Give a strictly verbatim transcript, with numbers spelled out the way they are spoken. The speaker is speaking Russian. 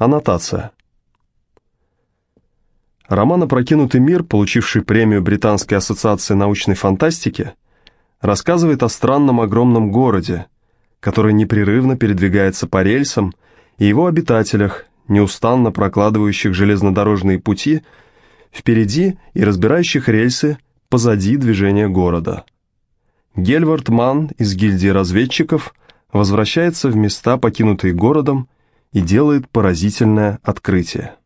Аннотация. Роман «Опрокинутый мир», получивший премию Британской ассоциации научной фантастики, рассказывает о странном огромном городе, который непрерывно передвигается по рельсам, и его обитателях, неустанно прокладывающих железнодорожные пути впереди и разбирающих рельсы позади движения города. Гельвард Манн из гильдии разведчиков возвращается в места, покинутые городом, и делает поразительное открытие.